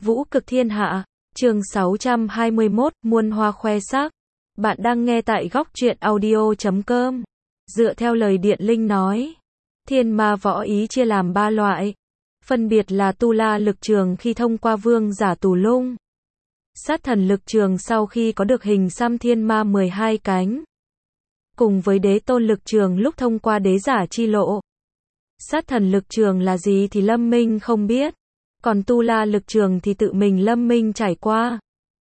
Vũ cực thiên hạ, chương 621, muôn hoa khoe sắc. Bạn đang nghe tại góc truyện audio.com. Dựa theo lời Điện Linh nói, thiên ma võ ý chia làm 3 loại. Phân biệt là tu la lực trường khi thông qua vương giả tù lung. Sát thần lực trường sau khi có được hình xăm thiên ma 12 cánh. Cùng với đế tôn lực trường lúc thông qua đế giả chi lộ. Sát thần lực trường là gì thì Lâm Minh không biết. Còn tu la lực trường thì tự mình Lâm Minh trải qua.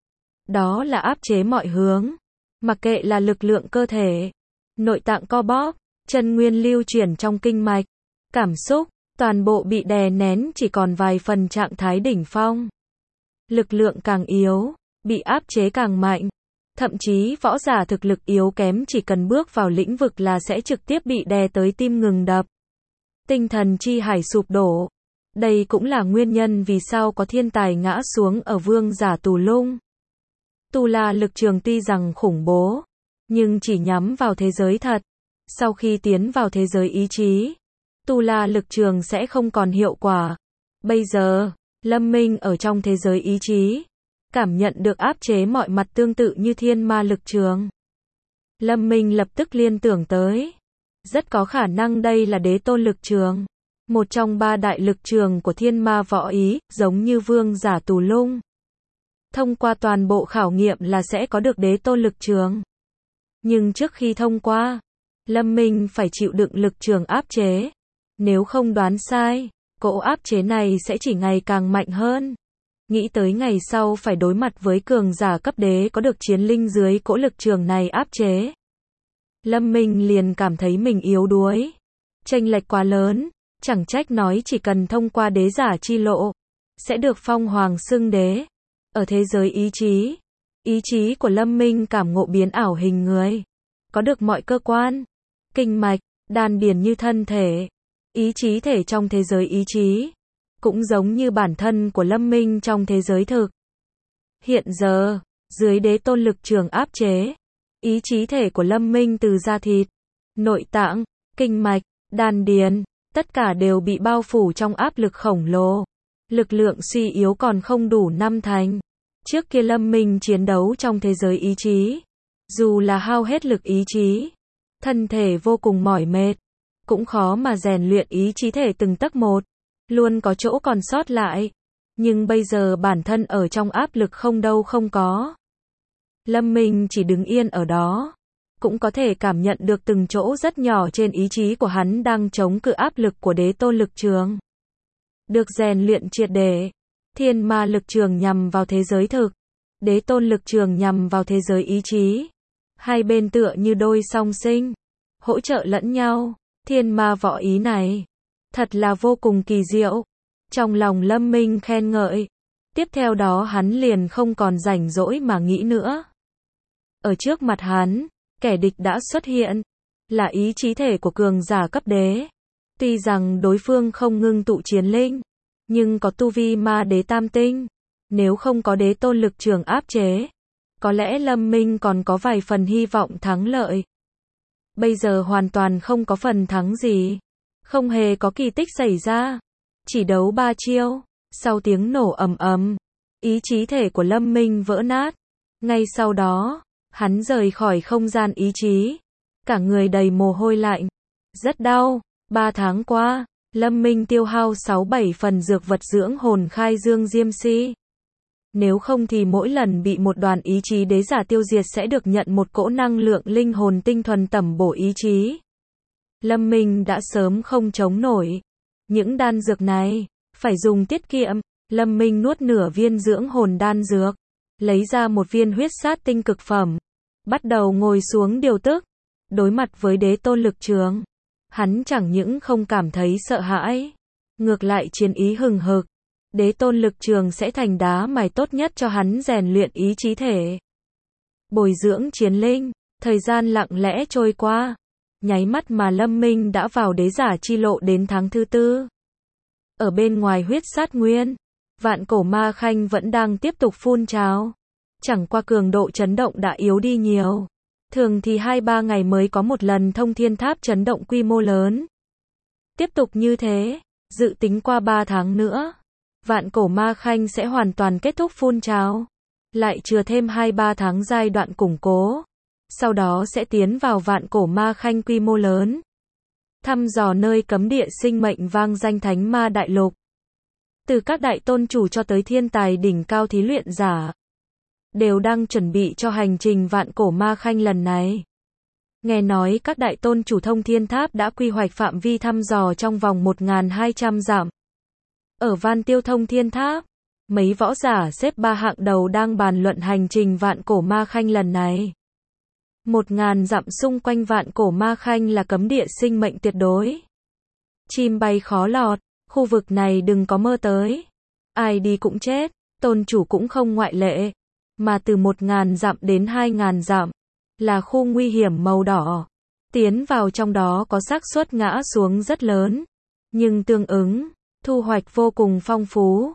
Đó là áp chế mọi hướng. Mặc kệ là lực lượng cơ thể, nội tạng co bóp, chân nguyên lưu chuyển trong kinh mạch, cảm xúc, toàn bộ bị đè nén chỉ còn vài phần trạng thái đỉnh phong. Lực lượng càng yếu, bị áp chế càng mạnh. Thậm chí võ giả thực lực yếu kém chỉ cần bước vào lĩnh vực là sẽ trực tiếp bị đè tới tim ngừng đập. Tinh thần chi hải sụp đổ. Đây cũng là nguyên nhân vì sao có thiên tài ngã xuống ở vương giả tù lung. Tu la lực trường tuy rằng khủng bố, nhưng chỉ nhắm vào thế giới thật. Sau khi tiến vào thế giới ý chí, tu la lực trường sẽ không còn hiệu quả. Bây giờ, Lâm Minh ở trong thế giới ý chí, cảm nhận được áp chế mọi mặt tương tự như thiên ma lực trường. Lâm Minh lập tức liên tưởng tới, rất có khả năng đây là đế tôn lực trường. Một trong 3 đại lực trường của thiên ma võ ý, giống như vương giả tù lung. Thông qua toàn bộ khảo nghiệm là sẽ có được đế tôn lực trường. Nhưng trước khi thông qua, Lâm Minh phải chịu đựng lực trường áp chế. Nếu không đoán sai, cỗ áp chế này sẽ chỉ ngày càng mạnh hơn. Nghĩ tới ngày sau phải đối mặt với cường giả cấp đế có được chiến linh dưới cỗ lực trường này áp chế. Lâm Minh liền cảm thấy mình yếu đuối. Chênh lệch quá lớn. Chẳng trách nói chỉ cần thông qua đế giả chi lộ, sẽ được phong hoàng xưng đế. Ở thế giới ý chí của Lâm Minh cảm ngộ biến ảo hình người. Có được mọi cơ quan, kinh mạch, đan điền như thân thể. Ý chí thể trong thế giới ý chí, cũng giống như bản thân của Lâm Minh trong thế giới thực. Hiện giờ, dưới đế tôn lực trường áp chế, ý chí thể của Lâm Minh từ da thịt, nội tạng, kinh mạch, đan điền, tất cả đều bị bao phủ trong áp lực khổng lồ. Lực lượng suy yếu còn không đủ 5 thành. Trước kia Lâm Minh chiến đấu trong thế giới ý chí, dù là hao hết lực ý chí, thân thể vô cùng mỏi mệt, cũng khó mà rèn luyện ý chí thể từng tấc một, luôn có chỗ còn sót lại. Nhưng bây giờ bản thân ở trong áp lực không đâu không có. Lâm Minh chỉ đứng yên ở đó, cũng có thể cảm nhận được từng chỗ rất nhỏ trên ý chí của hắn đang chống cự áp lực của đế tôn lực trường. Được rèn luyện triệt để, thiên ma lực trường nhằm vào thế giới thực, đế tôn lực trường nhằm vào thế giới ý chí. Hai bên tựa như đôi song sinh, hỗ trợ lẫn nhau. Thiên ma võ ý này, thật là vô cùng kỳ diệu. Trong lòng Lâm Minh khen ngợi. Tiếp theo đó hắn liền không còn rảnh rỗi mà nghĩ nữa. Ở trước mặt hắn, kẻ địch đã xuất hiện, là ý chí thể của cường giả cấp đế. Tuy rằng đối phương không ngưng tụ chiến linh, nhưng có tu vi ma đế tam tinh. Nếu không có đế tôn lực trường áp chế, có lẽ Lâm Minh còn có vài phần hy vọng thắng lợi. Bây giờ hoàn toàn không có phần thắng gì. Không hề có kỳ tích xảy ra. Chỉ đấu 3 chiêu, sau tiếng nổ ầm ầm, ý chí thể của Lâm Minh vỡ nát. Ngay sau đó, hắn rời khỏi không gian ý chí, cả người đầy mồ hôi lạnh, rất đau. 3 tháng qua, Lâm Minh tiêu hao 6-7 phần dược vật dưỡng hồn khai dương diêm si. Nếu không thì mỗi lần bị một đoàn ý chí đế giả tiêu diệt sẽ được nhận một cỗ năng lượng linh hồn tinh thuần tẩm bổ ý chí. Lâm Minh đã sớm không chống nổi. Những đan dược này, phải dùng tiết kiệm. Lâm Minh nuốt nửa viên dưỡng hồn đan dược, lấy ra một viên huyết sát tinh cực phẩm. Bắt đầu ngồi xuống điều tức. Đối mặt với đế tôn lực trường, hắn chẳng những không cảm thấy sợ hãi, ngược lại chiến ý hừng hực. Đế tôn lực trường sẽ thành đá mài tốt nhất cho hắn rèn luyện ý chí thể. Bồi dưỡng chiến linh, thời gian lặng lẽ trôi qua. Nháy mắt mà Lâm Minh đã vào đế giả chi lộ đến tháng thứ 4. Ở bên ngoài huyết sát nguyên, vạn cổ ma khanh vẫn đang tiếp tục phun trào. Chẳng qua cường độ chấn động đã yếu đi nhiều. Thường thì 2-3 ngày mới có một lần thông thiên tháp chấn động quy mô lớn. Tiếp tục như thế, dự tính qua 3 tháng nữa, Vạn cổ ma khanh sẽ hoàn toàn kết thúc phun trào. Lại chừa thêm 2-3 tháng giai đoạn củng cố. Sau đó sẽ tiến vào vạn cổ ma khanh quy mô lớn. Thăm dò nơi cấm địa sinh mệnh vang danh thánh ma đại lục. Từ các đại tôn chủ cho tới thiên tài đỉnh cao thí luyện giả, đều đang chuẩn bị cho hành trình vạn cổ ma khanh lần này. Nghe nói các đại tôn chủ thông thiên tháp đã quy hoạch phạm vi thăm dò trong vòng 1.200 dặm. Ở Van Tiêu thông thiên tháp, mấy võ giả xếp 3 hạng đầu đang bàn luận hành trình vạn cổ ma khanh lần này. 1.000 dặm xung quanh vạn cổ ma khanh là cấm địa sinh mệnh tuyệt đối. Chim bay khó lọt, khu vực này đừng có mơ tới. Ai đi cũng chết, tôn chủ cũng không ngoại lệ. Mà từ 1.000 dặm đến 2.000 dặm, là khu nguy hiểm màu đỏ. Tiến vào trong đó có xác suất ngã xuống rất lớn. Nhưng tương ứng, thu hoạch vô cùng phong phú.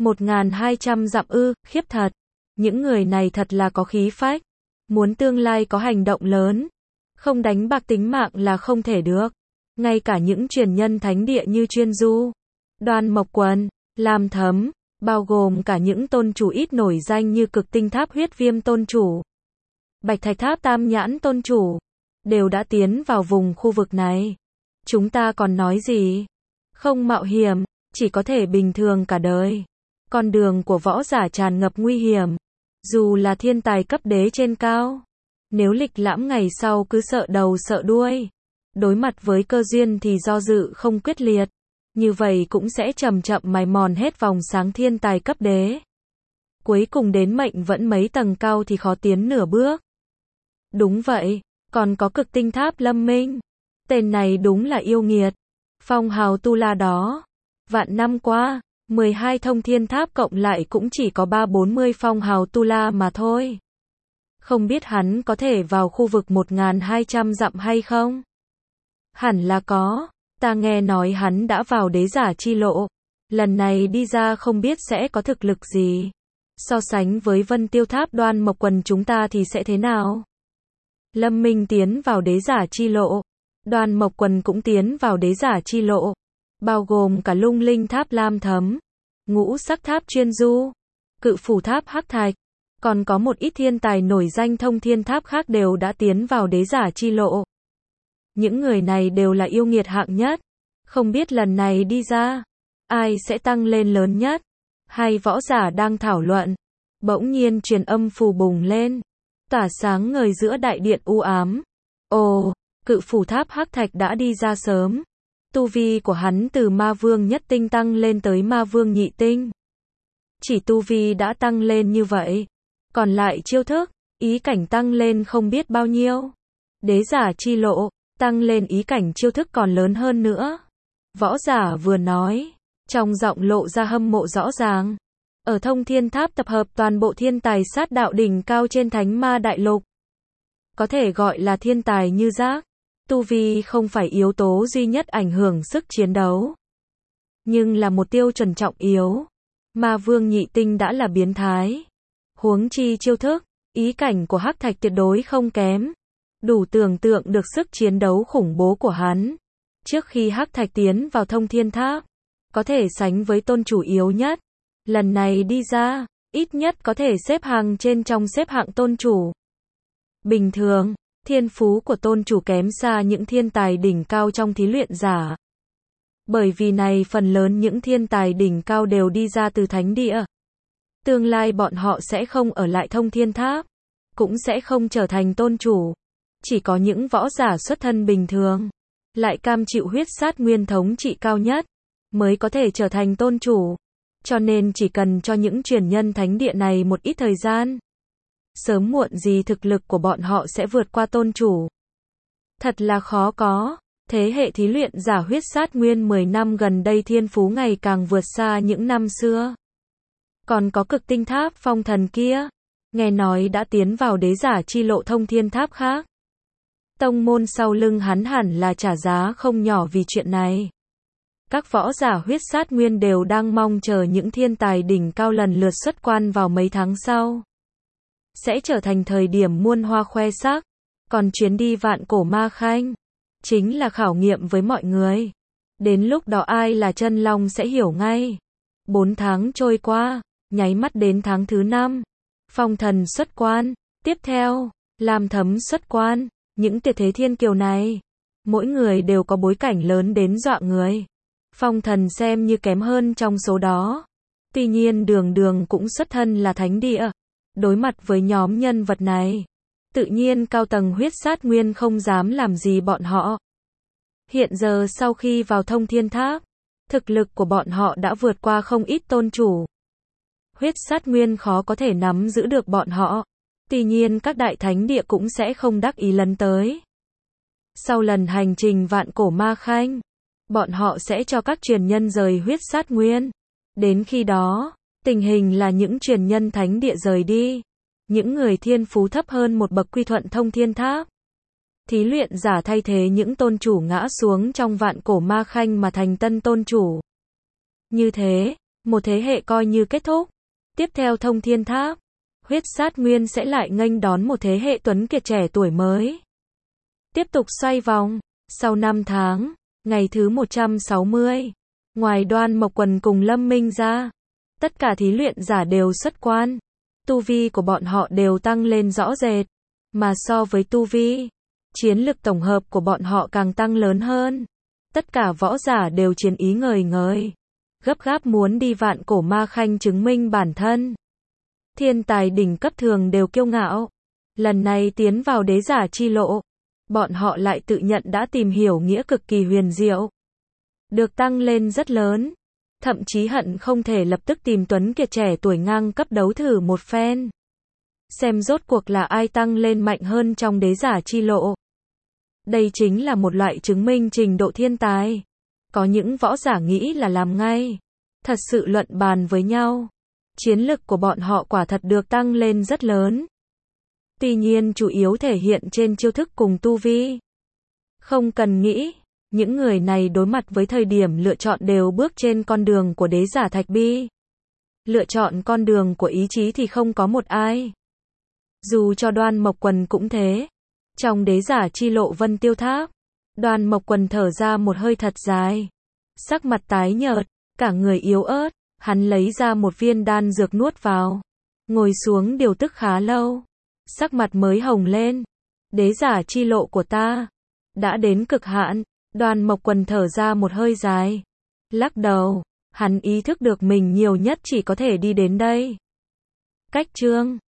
1.200 dặm khiếp thật. Những người này thật là có khí phách. Muốn tương lai có hành động lớn. Không đánh bạc tính mạng là không thể được. Ngay cả những truyền nhân thánh địa như Chuyên Du, Đoan Mộc Quần, Lam Thấm, bao gồm cả những tôn chủ ít nổi danh như Cực Tinh Tháp Huyết Viêm tôn chủ, Bạch Thạch Tháp Tam Nhãn tôn chủ, đều đã tiến vào vùng khu vực này. Chúng ta còn nói gì? Không mạo hiểm, chỉ có thể bình thường cả đời. Con đường của võ giả tràn ngập nguy hiểm. Dù là thiên tài cấp đế trên cao, nếu lịch lãm ngày sau cứ sợ đầu sợ đuôi, đối mặt với cơ duyên thì do dự không quyết liệt, như vậy cũng sẽ chậm chậm mài mòn hết vòng sáng thiên tài cấp đế. Cuối cùng đến mệnh vẫn mấy tầng cao thì khó tiến nửa bước. Đúng vậy, còn có Cực Tinh Tháp Lâm Minh. Tên này đúng là yêu nghiệt. Phong hào tu la đó. Vạn năm qua, 12 thông thiên tháp cộng lại cũng chỉ có 3-40 phong hào tu la mà thôi. Không biết hắn có thể vào khu vực 1.200 dặm hay không? Hẳn là có. Ta nghe nói hắn đã vào đế giả chi lộ. Lần này đi ra không biết sẽ có thực lực gì. So sánh với Vân Tiêu Tháp Đoan Mộc Quần chúng ta thì sẽ thế nào? Lâm Minh tiến vào đế giả chi lộ. Đoan Mộc Quần cũng tiến vào đế giả chi lộ. Bao gồm cả Lung Linh Tháp Lam Thấm, Ngũ Sắc Tháp Chuyên Du, Cự Phủ Tháp Hắc Thạch. Còn có một ít thiên tài nổi danh thông thiên tháp khác đều đã tiến vào đế giả chi lộ. Những người này đều là yêu nghiệt hạng nhất. Không biết lần này đi ra, ai sẽ tăng lên lớn nhất? Hai võ giả đang thảo luận. Bỗng nhiên truyền âm phù bùng lên. Tỏa sáng ngời giữa đại điện u ám. Ồ, Cự Phủ Tháp Hắc Thạch đã đi ra sớm. Tu vi của hắn từ ma vương nhất tinh tăng lên tới ma vương nhị tinh. Chỉ tu vi đã tăng lên như vậy. Còn lại chiêu thức, ý cảnh tăng lên không biết bao nhiêu. Đế giả chi lộ, tăng lên ý cảnh chiêu thức còn lớn hơn nữa. Võ giả vừa nói, trong giọng lộ ra hâm mộ rõ ràng. Ở thông thiên tháp tập hợp toàn bộ thiên tài sát đạo đỉnh cao trên thánh ma đại lục. Có thể gọi là thiên tài như rác. Tu vi không phải yếu tố duy nhất ảnh hưởng sức chiến đấu, nhưng là một tiêu chuẩn trọng yếu. Ma vương nhị tinh đã là biến thái. Huống chi chiêu thức, ý cảnh của Hắc Thạch tuyệt đối không kém. Đủ tưởng tượng được sức chiến đấu khủng bố của hắn. Trước khi Hắc Thạch tiến vào thông thiên tháp, có thể sánh với tôn chủ yếu nhất. Lần này đi ra, ít nhất có thể xếp hàng trên trong xếp hạng tôn chủ. Bình thường, thiên phú của tôn chủ kém xa những thiên tài đỉnh cao trong thí luyện giả. Bởi vì này phần lớn những thiên tài đỉnh cao đều đi ra từ thánh địa. Tương lai bọn họ sẽ không ở lại thông thiên tháp, cũng sẽ không trở thành tôn chủ. Chỉ có những võ giả xuất thân bình thường, lại cam chịu huyết sát nguyên thống trị cao nhất, mới có thể trở thành tôn chủ. Cho nên chỉ cần cho những truyền nhân thánh địa này một ít thời gian, sớm muộn gì thực lực của bọn họ sẽ vượt qua tôn chủ. Thật là khó có. Thế hệ thí luyện giả huyết sát nguyên 10 năm gần đây thiên phú ngày càng vượt xa những năm xưa. Còn có Cực Tinh Tháp Phong Thần kia, nghe nói đã tiến vào đế giả chi lộ thông thiên tháp khác. Tông môn sau lưng hắn hẳn là trả giá không nhỏ vì chuyện này. Các võ giả huyết sát nguyên đều đang mong chờ những thiên tài đỉnh cao lần lượt xuất quan vào mấy tháng sau. Sẽ trở thành thời điểm muôn hoa khoe sắc. Còn chuyến đi vạn cổ ma khanh chính là khảo nghiệm với mọi người. Đến lúc đó ai là chân long sẽ hiểu ngay. 4 tháng trôi qua, nháy mắt đến tháng thứ 5. Phong Thần xuất quan, tiếp theo, Lam Thấm xuất quan, những tuyệt thế thiên kiều này, mỗi người đều có bối cảnh lớn đến dọa người. Phong Thần xem như kém hơn trong số đó. Tuy nhiên Đường Đường cũng xuất thân là thánh địa. Đối mặt với nhóm nhân vật này, tự nhiên cao tầng huyết sát nguyên không dám làm gì bọn họ. Hiện giờ sau khi vào Thông Thiên Tháp, thực lực của bọn họ đã vượt qua không ít tôn chủ. Huyết sát nguyên khó có thể nắm giữ được bọn họ. Tuy nhiên các đại thánh địa cũng sẽ không đắc ý lấn tới. Sau lần hành trình vạn cổ ma khanh, bọn họ sẽ cho các truyền nhân rời huyết sát nguyên. Đến khi đó, tình hình là những truyền nhân thánh địa rời đi. Những người thiên phú thấp hơn một bậc quy thuận Thông Thiên Tháp. Thí luyện giả thay thế những tôn chủ ngã xuống trong vạn cổ ma khanh mà thành tân tôn chủ. Như thế, một thế hệ coi như kết thúc. Tiếp theo Thông Thiên Tháp, huyết sát nguyên sẽ lại nghênh đón một thế hệ tuấn kiệt trẻ tuổi mới. Tiếp tục xoay vòng, sau 5 tháng, ngày thứ 160, ngoài Đoan Mộc Quần cùng Lâm Minh ra, tất cả thí luyện giả đều xuất quan. Tu vi của bọn họ đều tăng lên rõ rệt, mà so với tu vi, chiến lực tổng hợp của bọn họ càng tăng lớn hơn. Tất cả võ giả đều chiến ý ngời ngời, gấp gáp muốn đi vạn cổ ma khanh chứng minh bản thân. Thiên tài đỉnh cấp thường đều kiêu ngạo, lần này tiến vào đế giả chi lộ, bọn họ lại tự nhận đã tìm hiểu nghĩa cực kỳ huyền diệu, được tăng lên rất lớn, thậm chí hận không thể lập tức tìm tuấn kiệt trẻ tuổi ngang cấp đấu thử một phen. Xem rốt cuộc là ai tăng lên mạnh hơn trong đế giả chi lộ. Đây chính là một loại chứng minh trình độ thiên tài. Có những võ giả nghĩ là làm ngay, thật sự luận bàn với nhau. Chiến lực của bọn họ quả thật được tăng lên rất lớn. Tuy nhiên chủ yếu thể hiện trên chiêu thức cùng tu vi. Không cần nghĩ, những người này đối mặt với thời điểm lựa chọn đều bước trên con đường của đế giả Thạch Bi. Lựa chọn con đường của ý chí thì không có một ai. Dù cho Đoan Mộc Quần cũng thế. Trong đế giả chi lộ Vân Tiêu Tháp, Đoan Mộc Quần thở ra một hơi thật dài. Sắc mặt tái nhợt, cả người yếu ớt, hắn lấy ra một viên đan dược nuốt vào. Ngồi xuống điều tức khá lâu. Sắc mặt mới hồng lên. Đế giả chi lộ của ta đã đến cực hạn. Đoan Mộc Quần thở ra một hơi dài. Lắc đầu, hắn ý thức được mình nhiều nhất chỉ có thể đi đến đây. Cách chương